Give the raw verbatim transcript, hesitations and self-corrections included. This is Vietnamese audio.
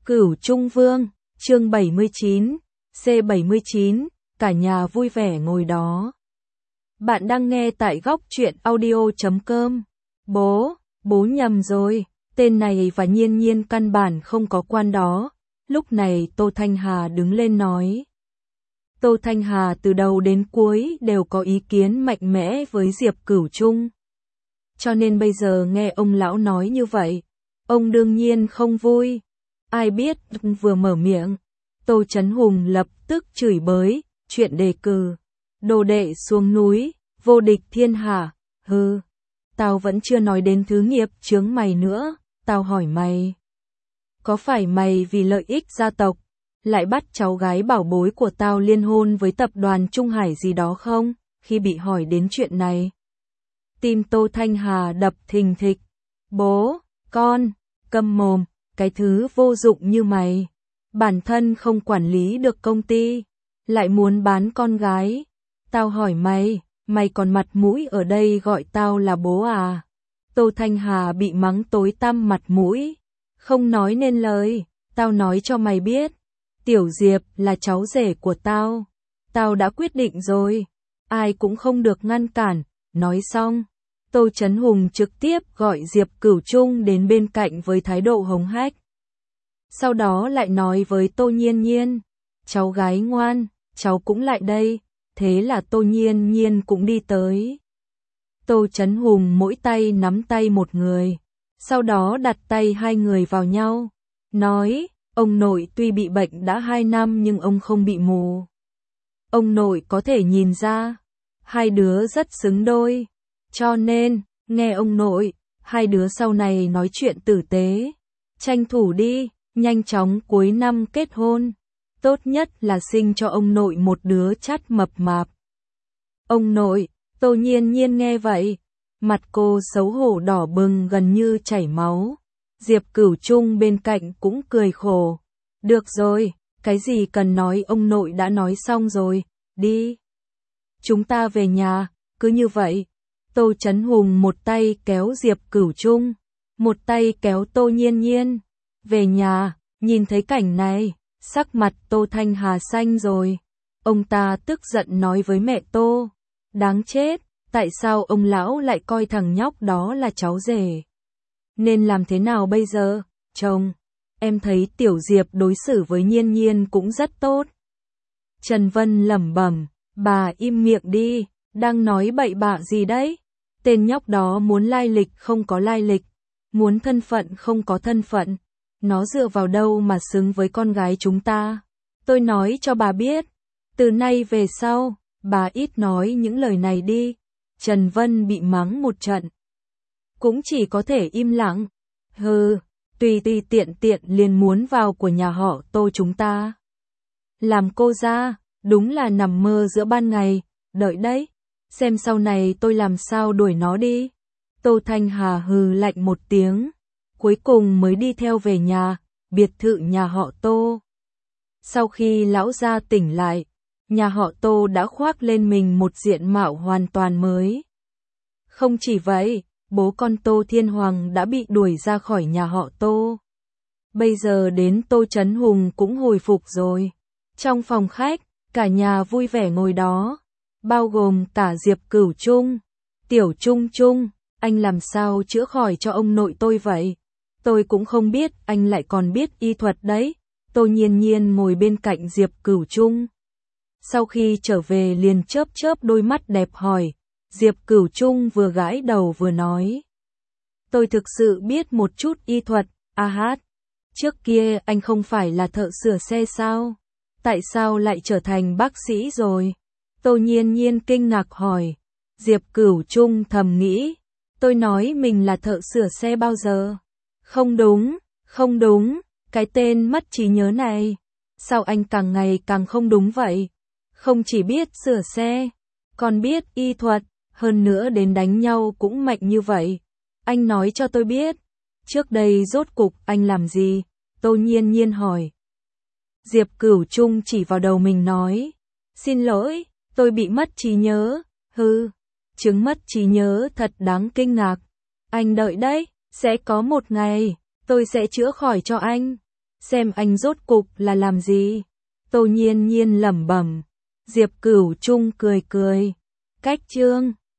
Cửu Trung Vương, chương bảy mươi chín, C bảy mươi chín, cả nhà vui vẻ ngồi đó. Bạn đang nghe tại góc truyện audio chấm com. Bố, bố nhầm rồi, tên này và Nhiên Nhiên căn bản không có quan đó. Lúc này Tô Thanh Hà đứng lên nói. Tô Thanh Hà từ đầu đến cuối đều có ý kiến mạnh mẽ với Diệp Cửu Trung. Cho nên bây giờ nghe ông lão nói như vậy, ông đương nhiên không vui. Ai biết vừa mở miệng, Tô Chấn Hùng lập tức chửi bới, chuyện đề cử, đồ đệ xuống núi, vô địch thiên hạ, hừ, tao vẫn chưa nói đến thứ nghiệp chướng mày nữa, tao hỏi mày. Có phải mày vì lợi ích gia tộc, lại bắt cháu gái bảo bối của tao liên hôn với tập đoàn Trung Hải gì đó không? Khi bị hỏi đến chuyện này, tim Tô Thanh Hà đập thình thịch. Bố, con, câm mồm, cái thứ vô dụng như mày. Bản thân không quản lý được công ty, lại muốn bán con gái. Tao hỏi mày, mày còn mặt mũi ở đây gọi tao là bố à? Tô Thanh Hà bị mắng tối tăm mặt mũi, không nói nên lời. Tao nói cho mày biết, Tiểu Diệp là cháu rể của tao. Tao đã quyết định rồi, ai cũng không được ngăn cản. Nói xong, Tô Chấn Hùng trực tiếp gọi Diệp Cửu Trung đến bên cạnh với thái độ hống hách. Sau đó lại nói với Tô Nhiên Nhiên, cháu gái ngoan, cháu cũng lại đây. Thế là Tô Nhiên Nhiên cũng đi tới. Tô Chấn Hùng mỗi tay nắm tay một người, sau đó đặt tay hai người vào nhau, nói, ông nội tuy bị bệnh đã hai năm nhưng ông không bị mù. Ông nội có thể nhìn ra, hai đứa rất xứng đôi, cho nên, nghe ông nội, hai đứa sau này nói chuyện tử tế, tranh thủ đi, nhanh chóng cuối năm kết hôn, tốt nhất là sinh cho ông nội một đứa chắt mập mạp. Ông nội, Tô Nhiên Nhiên nghe vậy, mặt cô xấu hổ đỏ bừng gần như chảy máu. Diệp Cửu Trung bên cạnh cũng cười khổ. Được rồi, cái gì cần nói ông nội đã nói xong rồi, đi. Chúng ta về nhà, cứ như vậy. Tô Chấn Hùng một tay kéo Diệp Cửu Trung, một tay kéo Tô Nhiên Nhiên. Về nhà, nhìn thấy cảnh này, sắc mặt Tô Thanh Hà xanh rồi. Ông ta tức giận nói với mẹ Tô, đáng chết, tại sao ông lão lại coi thằng nhóc đó là cháu rể? Nên làm thế nào bây giờ, chồng? Em thấy Tiểu Diệp đối xử với Nhiên Nhiên cũng rất tốt. Trần Vân lẩm bẩm, bà im miệng đi, đang nói bậy bạ gì đấy? Tên nhóc đó muốn lai lịch không có lai lịch, muốn thân phận không có thân phận. Nó dựa vào đâu mà xứng với con gái chúng ta? Tôi nói cho bà biết, từ nay về sau, bà ít nói những lời này đi. Trần Vân bị mắng một trận, cũng chỉ có thể im lặng. Hừ, tùy tùy tiện tiện liền muốn vào của nhà họ Tô chúng ta. Làm cô ra, đúng là nằm mơ giữa ban ngày, đợi đấy, xem sau này tôi làm sao đuổi nó đi. Tô Thanh Hà hừ lạnh một tiếng, cuối cùng mới đi theo về nhà, biệt thự nhà họ Tô. Sau khi lão gia tỉnh lại, nhà họ Tô đã khoác lên mình một diện mạo hoàn toàn mới. Không chỉ vậy, bố con Tô Thiên Hoàng đã bị đuổi ra khỏi nhà họ Tô. Bây giờ đến Tô Chấn Hùng cũng hồi phục rồi. Trong phòng khách, cả nhà vui vẻ ngồi đó, bao gồm cả Diệp Cửu Trung. Tiểu Trung Trung, anh làm sao chữa khỏi cho ông nội tôi vậy? Tôi cũng không biết anh lại còn biết y thuật đấy. Tô Nhiên Nhiên ngồi bên cạnh Diệp Cửu Trung. Sau khi trở về liền chớp chớp đôi mắt đẹp hỏi. Diệp Cửu Trung vừa gãi đầu vừa nói. Tôi thực sự biết một chút y thuật, a hát. Trước kia anh không phải là thợ sửa xe sao? Tại sao lại trở thành bác sĩ rồi? Tô Nhiên Nhiên kinh ngạc hỏi. Diệp Cửu Trung thầm nghĩ. Tôi nói mình là thợ sửa xe bao giờ? Không đúng, không đúng, cái tên mất trí nhớ này. Sao anh càng ngày càng không đúng vậy? Không chỉ biết sửa xe, còn biết y thuật, hơn nữa đến đánh nhau cũng mạnh như vậy. Anh nói cho tôi biết, trước đây rốt cục anh làm gì? Tô Nhiên Nhiên hỏi. Diệp Cửu Trung chỉ vào đầu mình nói, xin lỗi, tôi bị mất trí nhớ. Hừ, chứng mất trí nhớ thật đáng kinh ngạc. Anh đợi đấy, sẽ có một ngày, tôi sẽ chữa khỏi cho anh. xem anh rốt cục là làm gì. Tô Nhiên Nhiên lẩm bẩm. Diệp Cửu Trung cười cười. Cách chương